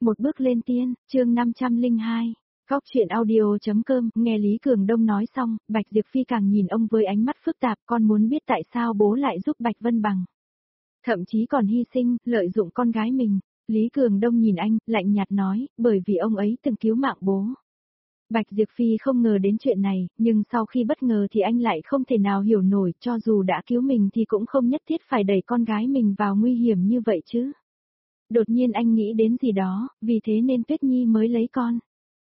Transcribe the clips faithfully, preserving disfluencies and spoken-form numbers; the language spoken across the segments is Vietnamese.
Một bước lên tiên, chương năm trăm lẻ hai. Góc truyện audio.com, nghe Lý Cường Đông nói xong, Bạch Diệp Phi càng nhìn ông với ánh mắt phức tạp, con muốn biết tại sao bố lại giúp Bạch Vân Bằng. Thậm chí còn hy sinh, lợi dụng con gái mình. Lý Cường Đông nhìn anh, lạnh nhạt nói, bởi vì ông ấy từng cứu mạng bố. Bạch Diệp Phi không ngờ đến chuyện này, nhưng sau khi bất ngờ thì anh lại không thể nào hiểu nổi, cho dù đã cứu mình thì cũng không nhất thiết phải đẩy con gái mình vào nguy hiểm như vậy chứ. Đột nhiên anh nghĩ đến gì đó, vì thế nên Tuyết Nhi mới lấy con.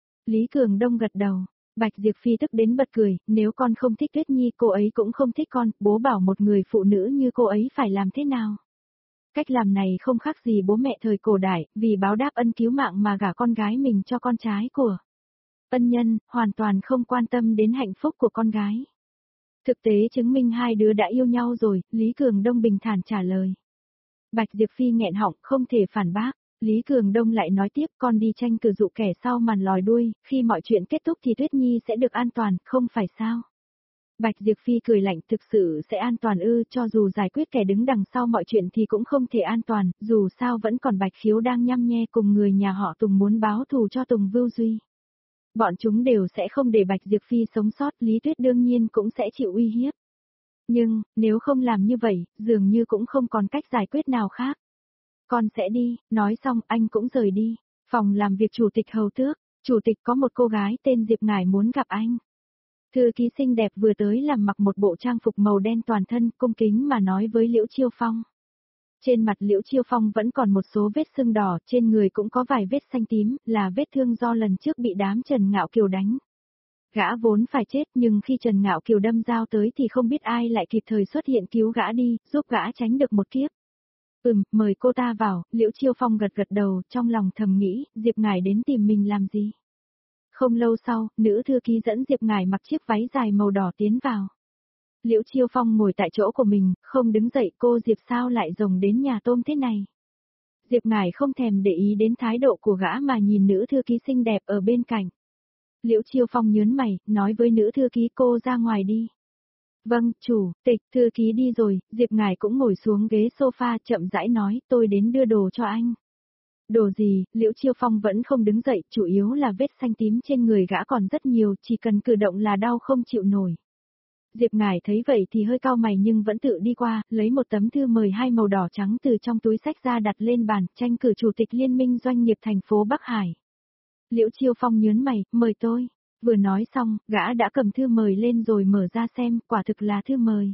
Lý Cường Đông gật đầu, Bạch Diệp Phi tức đến bật cười, nếu con không thích Tuyết Nhi cô ấy cũng không thích con, bố bảo một người phụ nữ như cô ấy phải làm thế nào. Cách làm này không khác gì bố mẹ thời cổ đại, vì báo đáp ân cứu mạng mà gả con gái mình cho con trai của ân nhân, hoàn toàn không quan tâm đến hạnh phúc của con gái. Thực tế chứng minh hai đứa đã yêu nhau rồi, Lý Cường Đông bình thản trả lời. Bạch Diệp Phi nghẹn họng, không thể phản bác. Lý Cường Đông lại nói tiếp, con đi tranh cử dụ kẻ sau màn lòi đuôi, khi mọi chuyện kết thúc thì Tuyết Nhi sẽ được an toàn, không phải sao? Bạch Diệp Phi cười lạnh, thực sự sẽ an toàn ư, cho dù giải quyết kẻ đứng đằng sau mọi chuyện thì cũng không thể an toàn, dù sao vẫn còn Bạch Khiếu đang nhăm nhe cùng người nhà họ Tùng muốn báo thù cho Tùng Vưu Duy. Bọn chúng đều sẽ không để Bạch Diệp Phi sống sót, Lý Tuyết đương nhiên cũng sẽ chịu uy hiếp. Nhưng, nếu không làm như vậy, dường như cũng không còn cách giải quyết nào khác. Con sẽ đi, nói xong anh cũng rời đi. Phòng làm việc chủ tịch hầu tước, chủ tịch có một cô gái tên Diệp Ngải muốn gặp anh. Thư ký xinh đẹp vừa tới làm mặc một bộ trang phục màu đen toàn thân, cung kính mà nói với Liễu Chiêu Phong. Trên mặt Liễu Chiêu Phong vẫn còn một số vết sưng đỏ, trên người cũng có vài vết xanh tím, là vết thương do lần trước bị đám Trần Ngạo Kiều đánh. Gã vốn phải chết nhưng khi Trần Ngạo Kiều đâm dao tới thì không biết ai lại kịp thời xuất hiện cứu gã đi, giúp gã tránh được một kiếp. Ừm, mời cô ta vào, Liễu Chiêu Phong gật gật đầu, trong lòng thầm nghĩ, Diệp Ngải đến tìm mình làm gì. Không lâu sau, nữ thư ký dẫn Diệp Ngải mặc chiếc váy dài màu đỏ tiến vào. Liễu Chiêu Phong ngồi tại chỗ của mình, không đứng dậy, cô Diệp sao lại rồng đến nhà tôm thế này. Diệp Ngải không thèm để ý đến thái độ của gã mà nhìn nữ thư ký xinh đẹp ở bên cạnh. Liễu Chiêu Phong nhớn mày, nói với nữ thư ký cô ra ngoài đi. Vâng, chủ tịch, thư ký đi rồi, Diệp Ngải cũng ngồi xuống ghế sofa chậm rãi nói, tôi đến đưa đồ cho anh. Đồ gì, Liễu Chiêu Phong vẫn không đứng dậy, chủ yếu là vết xanh tím trên người gã còn rất nhiều, chỉ cần cử động là đau không chịu nổi. Diệp Ngải thấy vậy thì hơi cau mày nhưng vẫn tự đi qua, lấy một tấm thư mời hai màu đỏ trắng từ trong túi xách ra đặt lên bàn, tranh cử chủ tịch Liên minh doanh nghiệp thành phố Bắc Hải. Liễu Chiêu Phong nhớn mày, mời tôi. Vừa nói xong, gã đã cầm thư mời lên rồi mở ra xem, quả thực là thư mời.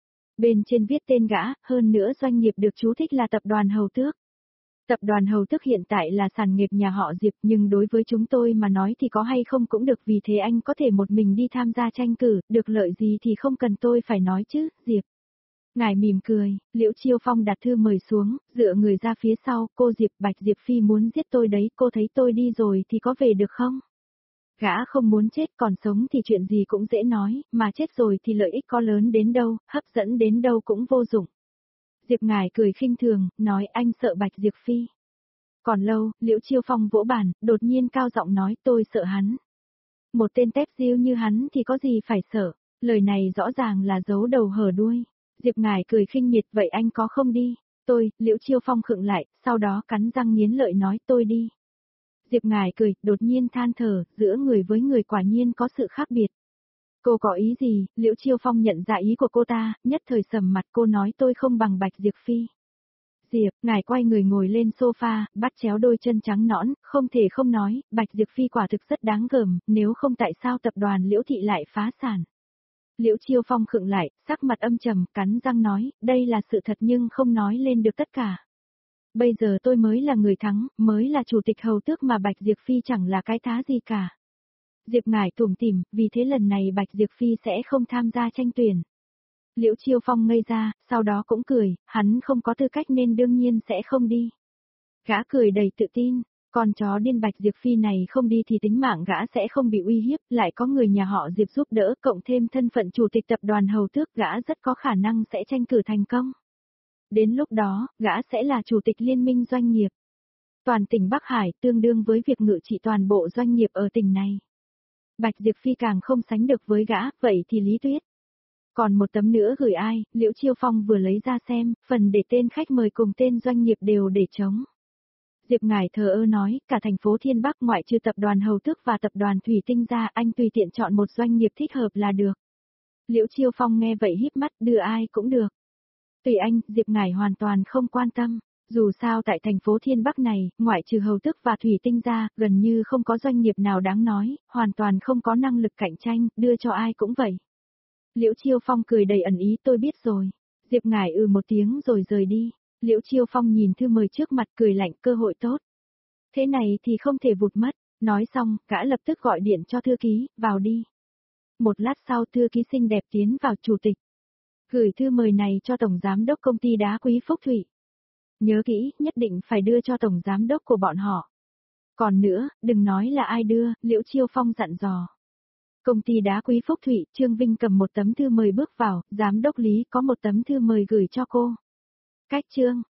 Bên trên viết tên gã, hơn nữa doanh nghiệp được chú thích là tập đoàn Hầu Tước. Tập đoàn Hầu Tước hiện tại là sản nghiệp nhà họ Diệp, nhưng đối với chúng tôi mà nói thì có hay không cũng được, vì thế anh có thể một mình đi tham gia tranh cử, được lợi gì thì không cần tôi phải nói chứ, Diệp. Ngài mỉm cười, Liễu Chiêu Phong đặt thư mời xuống, dựa người ra phía sau, cô Diệp, Bạch Diệp Phi muốn giết tôi đấy, cô thấy tôi đi rồi thì có về được không? Gã không muốn chết, còn sống thì chuyện gì cũng dễ nói, mà chết rồi thì lợi ích có lớn đến đâu, hấp dẫn đến đâu cũng vô dụng. Diệp Ngải cười khinh thường, nói anh sợ Bạch Diệp Phi. Còn lâu, Liễu Chiêu Phong vỗ bàn, đột nhiên cao giọng nói tôi sợ hắn. Một tên tép diêu như hắn thì có gì phải sợ, lời này rõ ràng là giấu đầu hở đuôi. Diệp Ngải cười khinh miệt, vậy anh có không đi? Tôi, Liễu Chiêu Phong khựng lại, sau đó cắn răng nghiến lợi nói tôi đi. Diệp Ngải cười, đột nhiên than thở, giữa người với người quả nhiên có sự khác biệt. Cô có ý gì? Liễu Chiêu Phong nhận ra ý của cô ta, nhất thời sầm mặt, cô nói tôi không bằng Bạch Diệp Phi. Diệp, ngài quay người ngồi lên sofa, bắt chéo đôi chân trắng nõn, không thể không nói, Bạch Diệp Phi quả thực rất đáng gờm, nếu không tại sao tập đoàn Liễu Thị lại phá sản. Liễu Chiêu Phong khựng lại, sắc mặt âm trầm, cắn răng nói, đây là sự thật nhưng không nói lên được tất cả. Bây giờ tôi mới là người thắng, mới là chủ tịch Hầu Tước mà Bạch Diệp Phi chẳng là cái thá gì cả. Diệp Ngải tủm tỉm, vì thế lần này Bạch Diệp Phi sẽ không tham gia tranh tuyển. Liễu Chiêu Phong ngây ra, sau đó cũng cười, hắn không có tư cách nên đương nhiên sẽ không đi. Gã cười đầy tự tin, con chó điên Bạch Diệp Phi này không đi thì tính mạng gã sẽ không bị uy hiếp, lại có người nhà họ Diệp giúp đỡ, cộng thêm thân phận chủ tịch tập đoàn Hầu Tước, gã rất có khả năng sẽ tranh cử thành công. Đến lúc đó, gã sẽ là chủ tịch liên minh doanh nghiệp. Toàn tỉnh Bắc Hải tương đương với việc ngự trị toàn bộ doanh nghiệp ở tỉnh này. Bạch Diệp Phi càng không sánh được với gã, vậy thì Lý Tuyết. Còn một tấm nữa gửi ai, Liễu Chiêu Phong vừa lấy ra xem, phần để tên khách mời cùng tên doanh nghiệp đều để trống. Diệp Ngải thờ ơ nói, cả thành phố Thiên Bắc ngoại trừ tập đoàn Hầu Tước và tập đoàn Thủy Tinh ra, anh tùy tiện chọn một doanh nghiệp thích hợp là được. Liễu Chiêu Phong nghe vậy híp mắt, đưa ai cũng được. Tùy anh, Diệp Ngải hoàn toàn không quan tâm. Dù sao tại thành phố Thiên Bắc này, ngoại trừ Hầu Tước và Thủy Tinh ra, gần như không có doanh nghiệp nào đáng nói, hoàn toàn không có năng lực cạnh tranh, đưa cho ai cũng vậy. Liễu Chiêu Phong cười đầy ẩn ý, tôi biết rồi. Diệp Ngải ừ một tiếng rồi rời đi. Liễu Chiêu Phong nhìn thư mời trước mặt cười lạnh, cơ hội tốt. Thế này thì không thể vụt mất. Nói xong, gã lập tức gọi điện cho thư ký, vào đi. Một lát sau thư ký xinh đẹp tiến vào, chủ tịch. Gửi thư mời này cho Tổng Giám đốc công ty đá quý Phúc Thụy. Nhớ kỹ, nhất định phải đưa cho Tổng Giám đốc của bọn họ. Còn nữa, đừng nói là ai đưa, Liễu Chiêu Phong dặn dò. Công ty đá quý Phúc Thụy, Trương Vinh cầm một tấm thư mời bước vào, Giám đốc Lý có một tấm thư mời gửi cho cô. Cách Trương,